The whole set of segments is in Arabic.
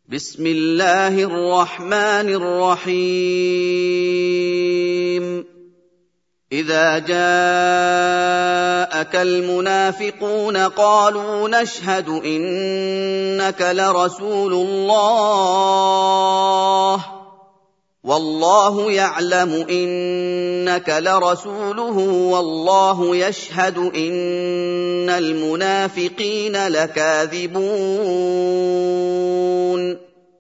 بسم الله الرحمن الرحيم إذا جاءك المنافقون قالوا نشهد إنك لرسول الله والله يعلم إنك لرسوله والله يشهد إن المنافقين لكاذبون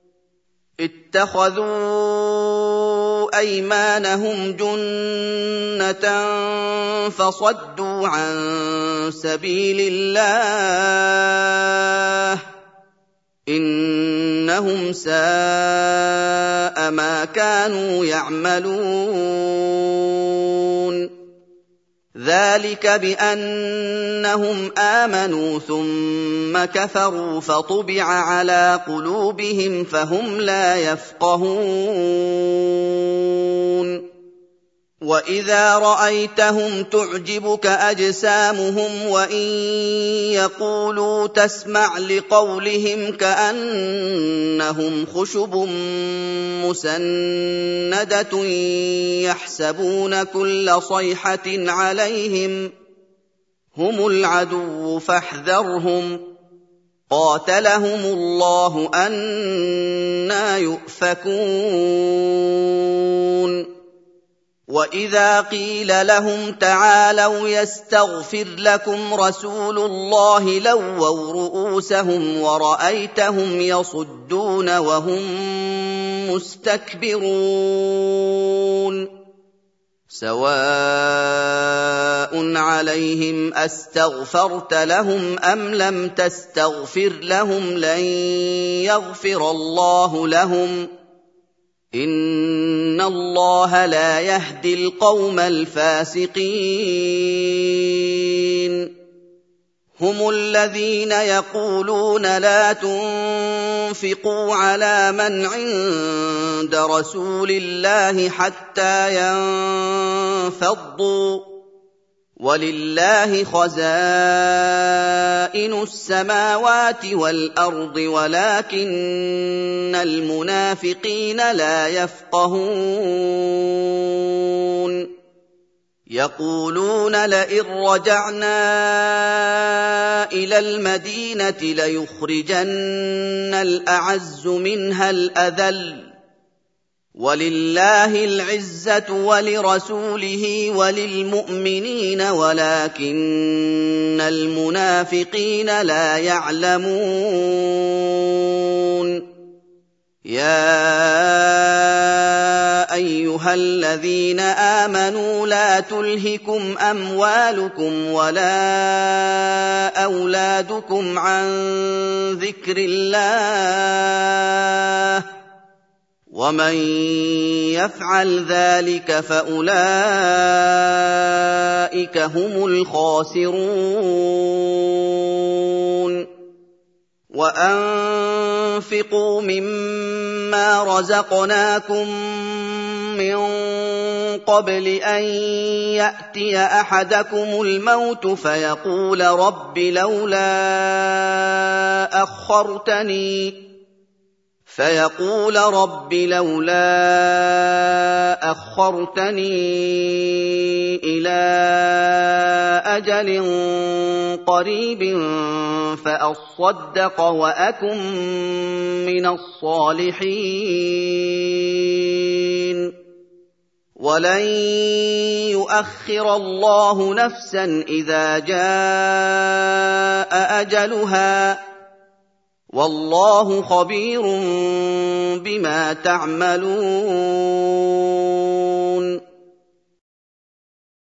اتخذوا أيمانهم جنة فصدوا عن سبيل الله إنهم ساء ما كانوا يعملون ذلك بأنهم آمنوا ثم كفروا فطبع على قلوبهم فهم لا يفقهون وإذا رأيتهم تعجبك أجسامهم وإن يقولوا تسمع لقولهم كأنهم خشب مسندة يحسبون كل صيحة عليهم هم العدو فاحذرهم قاتلهم الله أنى يؤفكون وإذا قيل لهم تعالوا يستغفر لكم رسول الله لووا رؤوسهم ورأيتهم يصدون وهم مستكبرون سواء عليهم أستغفرت لهم أم لم تستغفر لهم لن يغفر الله لهم إن الله لا يهدي القوم الفاسقين هم الذين يقولون لا تنفقوا على من عند رسول الله حتى ينفضوا ولله خزائن السماوات والأرض ولكن المنافقين لا يفقهون يقولون لئن رجعنا إلى المدينة ليخرجن الأعز منها الأذل ولله العزة ولرسوله وللمؤمنين ولكن المنافقين لا يعلمون يا أيها الذين آمنوا لا تلهكم أموالكم ولا أولادكم عن ذكر الله ومن يفعل ذلك فأولئك هم الخاسرون وأنفقوا مما رزقناكم من قبل أن يأتي أحدكم الموت فيقول رب لولا أخرتني إلى أجل قريب فأصدق وأكن من الصالحين ولن يؤخر الله نفسا إذا جاء أجلها والله خبير بما تعملون